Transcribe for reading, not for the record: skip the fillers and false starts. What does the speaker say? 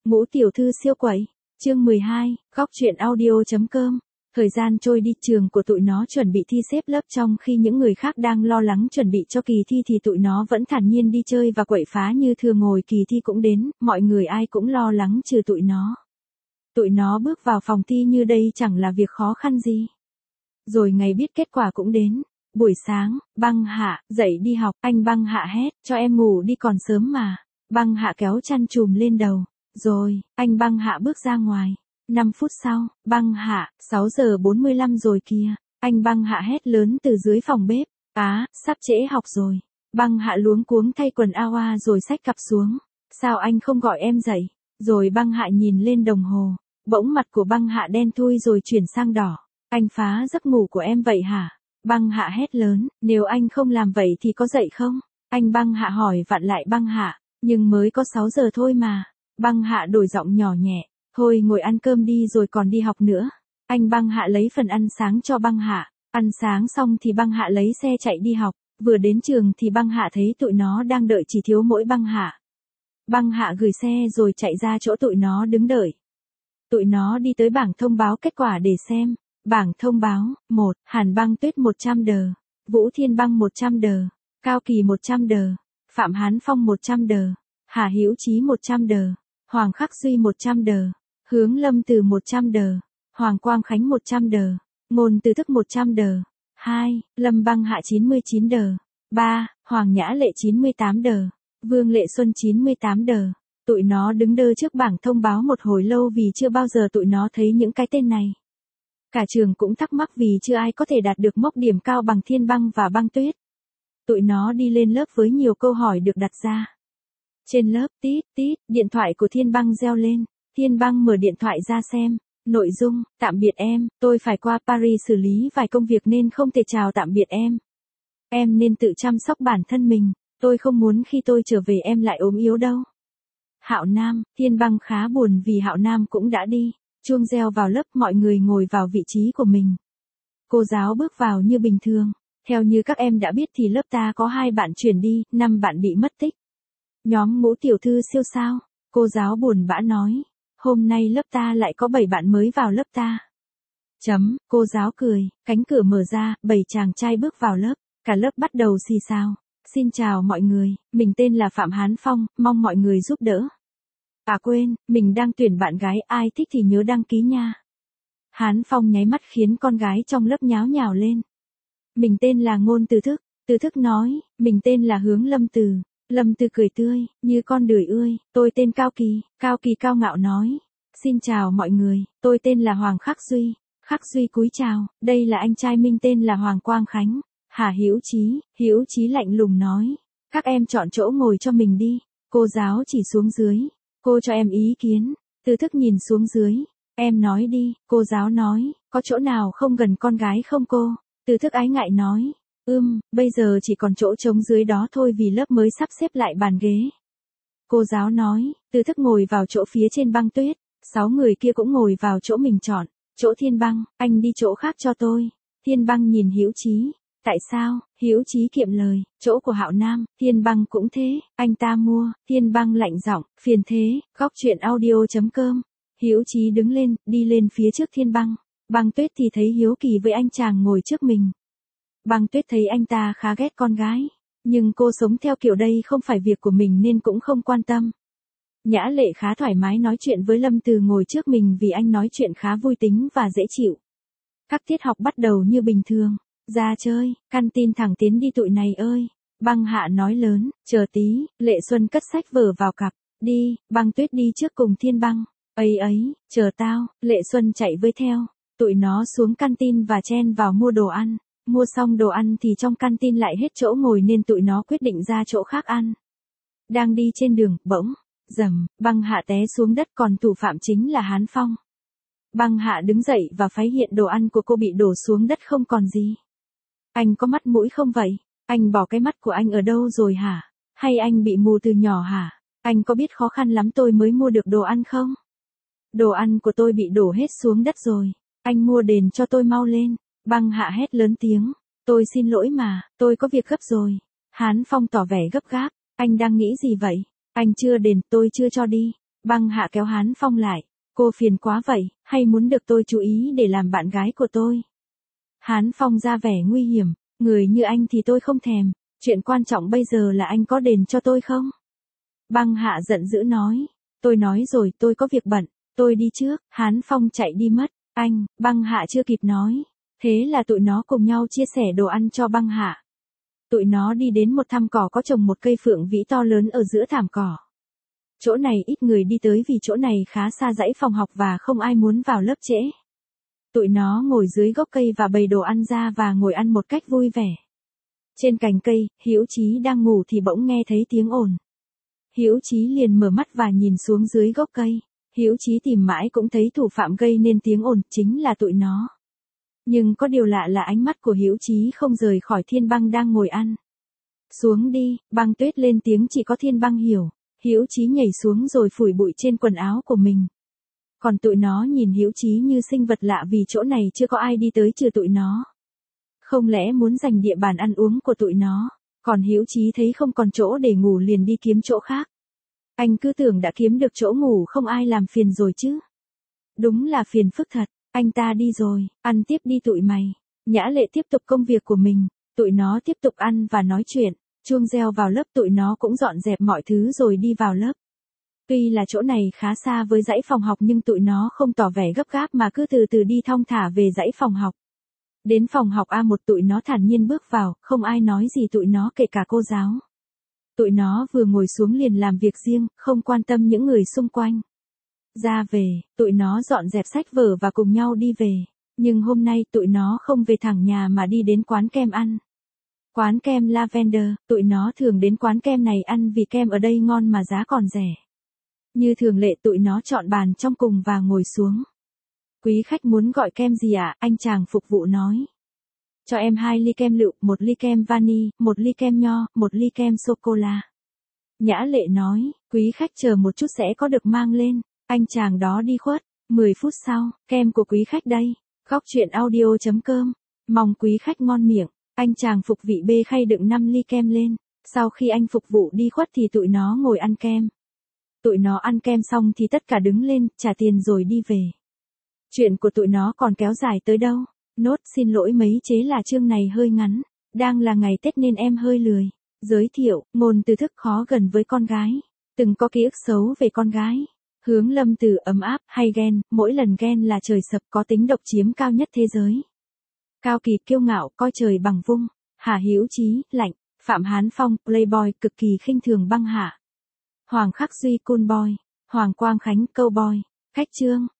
Ngũ tiểu thư siêu quậy. Chương 12, góc truyện audio.com. Thời gian trôi đi, trường của tụi nó chuẩn bị thi xếp lớp, trong khi những người khác đang lo lắng chuẩn bị cho kỳ thi thì tụi nó vẫn thản nhiên đi chơi và quậy phá như thường. Ngồi kỳ thi cũng đến, mọi người ai cũng lo lắng trừ tụi nó. Tụi nó bước vào phòng thi như đây chẳng là việc khó khăn gì. Rồi ngày biết kết quả cũng đến. Buổi sáng, Băng Hạ, dậy đi học, anh Băng Hạ hét, cho em ngủ đi còn sớm mà. Băng Hạ kéo chăn chùm lên đầu. Rồi, anh Băng Hạ bước ra ngoài. 5 phút sau, Băng Hạ, 6 giờ 45 rồi kìa. Anh Băng Hạ hét lớn từ dưới phòng bếp. Sắp trễ học rồi. Băng Hạ luống cuống thay quần áo rồi xách cặp xuống. Sao anh không gọi em dậy? Rồi Băng Hạ nhìn lên đồng hồ. Bỗng mặt của Băng Hạ đen thui rồi chuyển sang đỏ. Anh phá giấc ngủ của em vậy hả? Băng Hạ hét lớn, nếu anh không làm vậy thì có dậy không? Anh Băng Hạ hỏi vặn lại Băng Hạ, nhưng mới có 6 giờ thôi mà. Băng Hạ đổi giọng nhỏ nhẹ, thôi ngồi ăn cơm đi rồi còn đi học nữa. Anh Băng Hạ lấy phần ăn sáng cho Băng Hạ, ăn sáng xong thì Băng Hạ lấy xe chạy đi học, vừa đến trường thì Băng Hạ thấy tụi nó đang đợi chỉ thiếu mỗi Băng Hạ. Băng Hạ gửi xe rồi chạy ra chỗ tụi nó đứng đợi. Tụi nó đi tới bảng thông báo kết quả để xem. Bảng thông báo: 1. Hàn Băng Tuyết 100 đờ, Vũ Thiên Băng 100 đờ, Cao Kỳ 100 đờ, Phạm Hán Phong 100 đờ, Hà Hữu Chí 100 đờ, Hoàng Khắc Duy 100 đờ, Hướng Lâm Từ 100 đờ, Hoàng Quang Khánh 100 đờ, Ngôn Từ Thức 100 đờ. 2. Lâm Băng Hạ 99 đờ. 3. Hoàng Nhã Lệ 98 đờ, Vương Lệ Xuân 98 đờ. Tụi nó đứng đơ trước bảng thông báo một hồi lâu vì chưa bao giờ tụi nó thấy những cái tên này. Cả trường cũng thắc mắc vì chưa ai có thể đạt được mốc điểm cao bằng Thiên Băng và Băng Tuyết. Tụi nó đi lên lớp với nhiều câu hỏi được đặt ra. Trên lớp, tít tít, điện thoại của Thiên Băng reo lên. Thiên Băng mở điện thoại ra xem. Nội dung: tạm biệt em, tôi phải qua Paris xử lý vài công việc nên không thể chào tạm biệt em. Em nên tự chăm sóc bản thân mình, tôi không muốn khi tôi trở về em lại ốm yếu đâu. Hạo Nam. Thiên Băng khá buồn vì Hạo Nam cũng đã đi. Chuông reo vào lớp, mọi người ngồi vào vị trí của mình. Cô giáo bước vào như bình thường. Theo như các em đã biết thì lớp ta có 2 bạn chuyển đi, 5 bạn bị mất tích. Nhóm Ngũ tiểu thư siêu sao? Cô giáo buồn bã nói. Hôm nay lớp ta lại có 7 bạn mới vào lớp ta. Cô giáo cười, cánh cửa mở ra, 7 chàng trai bước vào lớp. Cả lớp bắt đầu xì xào. Xin chào mọi người, mình tên là Phạm Hán Phong, mong mọi người giúp đỡ. Quên, mình đang tuyển bạn gái, ai thích thì nhớ đăng ký nha. Hán Phong nháy mắt khiến con gái trong lớp nháo nhào lên. Mình tên là Ngôn Từ Thức. Từ Thức nói, mình tên là Hướng Lâm Từ. Lâm Từ cười tươi, như con đười ươi, tôi tên Cao Kỳ. Cao Kỳ cao ngạo nói. Xin chào mọi người, tôi tên là Hoàng Khắc Duy. Khắc Duy cúi chào, đây là anh trai mình tên là Hoàng Quang Khánh. Hà Hữu Chí lạnh lùng nói. Các em chọn chỗ ngồi cho mình đi. Cô giáo chỉ xuống dưới. Cô cho em ý kiến. Từ Thức nhìn xuống dưới. Em nói đi, cô giáo nói, có chỗ nào không gần con gái không cô? Từ Thức ái ngại nói. Bây giờ chỉ còn chỗ trống dưới đó thôi vì lớp mới sắp xếp lại bàn ghế. Cô giáo nói. Từ Thức ngồi vào chỗ phía trên Băng Tuyết. 6 người kia cũng ngồi vào chỗ mình chọn. Chỗ Thiên Băng, anh đi chỗ khác cho tôi. Thiên Băng nhìn Hữu Chí. Tại sao? Hữu Chí kiệm lời, chỗ của Hạo Nam. Thiên Băng cũng thế, anh ta mua. Thiên Băng lạnh giọng, phiền thế. Góc truyện audio.com. Hữu Chí đứng lên, đi lên phía trước Thiên Băng. Băng Tuyết thì thấy hiếu kỳ với anh chàng ngồi trước mình. Băng Tuyết thấy anh ta khá ghét con gái, nhưng cô sống theo kiểu đây không phải việc của mình nên cũng không quan tâm. Nhã Lệ khá thoải mái nói chuyện với Lâm Từ ngồi trước mình vì anh nói chuyện khá vui tính và dễ chịu. Các tiết học bắt đầu như bình thường. Ra chơi, căn tin thẳng tiến đi tụi này ơi. Băng Hạ nói lớn, chờ tí. Lệ Xuân cất sách vở vào cặp. Đi. Băng Tuyết đi trước cùng Thiên Băng. Ấy, chờ tao. Lệ Xuân chạy với theo. Tụi nó xuống căn tin và chen vào mua đồ ăn. Mua xong đồ ăn thì trong căn tin lại hết chỗ ngồi nên tụi nó quyết định ra chỗ khác ăn. Đang đi trên đường, bỗng, rầm, Băng Hạ té xuống đất, còn thủ phạm chính là Hán Phong. Băng Hạ đứng dậy và phát hiện đồ ăn của cô bị đổ xuống đất không còn gì. Anh có mắt mũi không vậy? Anh bỏ cái mắt của anh ở đâu rồi hả? Hay anh bị mù từ nhỏ hả? Anh có biết khó khăn lắm tôi mới mua được đồ ăn không? Đồ ăn của tôi bị đổ hết xuống đất rồi. Anh mua đền cho tôi mau lên. Băng Hạ hét lớn tiếng. Tôi xin lỗi mà, tôi có việc gấp rồi. Hán Phong tỏ vẻ gấp gáp. Anh đang nghĩ gì vậy? Anh chưa đền, tôi chưa cho đi. Băng Hạ kéo Hán Phong lại. Cô phiền quá vậy, hay muốn được tôi chú ý để làm bạn gái của tôi? Hán Phong ra vẻ nguy hiểm. Người như anh thì tôi không thèm. Chuyện quan trọng bây giờ là anh có đền cho tôi không? Băng Hạ giận dữ nói. Tôi nói rồi, tôi có việc bận. Tôi đi trước. Hán Phong chạy đi mất. Anh, Băng Hạ chưa kịp nói. Thế là tụi nó cùng nhau chia sẻ đồ ăn cho Băng Hạ. Tụi nó đi đến một thăm cỏ có trồng một cây phượng vĩ to lớn ở giữa thảm cỏ. Chỗ này ít người đi tới vì chỗ này khá xa dãy phòng học và không ai muốn vào lớp trễ. Tụi nó ngồi dưới gốc cây và bày đồ ăn ra và ngồi ăn một cách vui vẻ. Trên cành cây, Hữu Chí đang ngủ thì bỗng nghe thấy tiếng ồn. Hữu Chí liền mở mắt và nhìn xuống dưới gốc cây. Hữu Chí tìm mãi cũng thấy thủ phạm gây nên tiếng ồn chính là tụi nó. Nhưng có điều lạ là ánh mắt của Hữu Chí không rời khỏi Thiên Băng đang ngồi ăn. Xuống đi, Băng Tuyết lên tiếng, chỉ có Thiên Băng hiểu. Hữu Chí nhảy xuống rồi phủi bụi trên quần áo của mình. Còn tụi nó nhìn Hữu Chí như sinh vật lạ vì chỗ này chưa có ai đi tới trừ tụi nó. Không lẽ muốn giành địa bàn ăn uống của tụi nó? Còn Hữu Chí thấy không còn chỗ để ngủ liền đi kiếm chỗ khác. Anh cứ tưởng đã kiếm được chỗ ngủ không ai làm phiền rồi chứ. Đúng là phiền phức thật. Anh ta đi rồi, ăn tiếp đi tụi mày. Nhã Lệ tiếp tục công việc của mình. Tụi nó tiếp tục ăn và nói chuyện. Chuông reo vào lớp, tụi nó cũng dọn dẹp mọi thứ rồi đi vào lớp. Tuy là chỗ này khá xa với dãy phòng học nhưng tụi nó không tỏ vẻ gấp gáp mà cứ từ từ đi thong thả về dãy phòng học. Đến phòng học A1 tụi nó thản nhiên bước vào, không ai nói gì tụi nó kể cả cô giáo. Tụi nó vừa ngồi xuống liền làm việc riêng, không quan tâm những người xung quanh. Ra về, tụi nó dọn dẹp sách vở và cùng nhau đi về. Nhưng hôm nay tụi nó không về thẳng nhà mà đi đến quán kem ăn. Quán kem Lavender, tụi nó thường đến quán kem này ăn vì kem ở đây ngon mà giá còn rẻ. Như thường lệ tụi nó chọn bàn trong cùng và ngồi xuống. Quý khách muốn gọi kem gì ạ? Anh chàng phục vụ nói. Cho em 2 ly kem lựu, 1 ly kem vani, 1 ly kem nho, 1 ly kem sô-cô-la. Nhã Lệ nói, quý khách chờ một chút sẽ có được mang lên. Anh chàng đó đi khuất. 10 phút sau, kem của quý khách đây. Góc truyện audio.com. Mong quý khách ngon miệng. Anh chàng phục vị bê khay đựng 5 ly kem lên. Sau khi anh phục vụ đi khuất thì tụi nó ngồi ăn kem. Tụi nó ăn kem xong thì tất cả đứng lên, trả tiền rồi đi về. Chuyện của tụi nó còn kéo dài tới đâu? Nốt xin lỗi mấy chế là chương này hơi ngắn. Đang là ngày Tết nên em hơi lười. Giới thiệu, ngôn từ thức khó gần với con gái. Từng có ký ức xấu về con gái. Hướng Lâm từ ấm áp hay ghen, mỗi lần ghen là trời sập, có tính độc chiếm cao nhất thế giới. Cao Kỳ kiêu ngạo, coi trời bằng vung. Hà Hữu Chí, lạnh. Phạm Hán Phong, playboy, cực kỳ khinh thường Băng Hạ. Hoàng Khắc Duy, cool boy. Hoàng Quang Khánh, cowboy. Khách chương.